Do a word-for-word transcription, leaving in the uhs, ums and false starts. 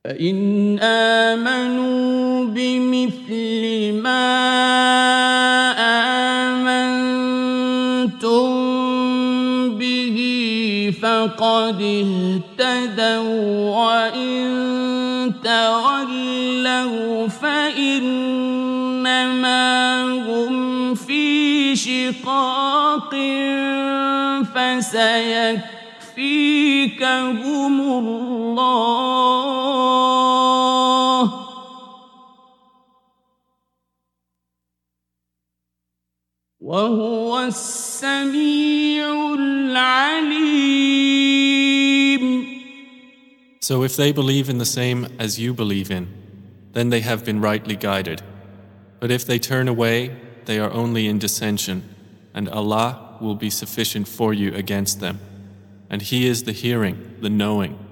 فإن آمنوا بمثل ما آمنتم به فقد اهتدوا وإن تولوا فإنما هم في شقاق فسيكفيكهم الله وهو السميع العليم. So if they believe in the same as you believe in, then they have been rightly guided. But if they turn away, they are only in dissension, and Allah will be sufficient for you against them. And He is the hearing, the knowing.